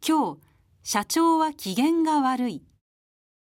今日、社長は機嫌が悪い。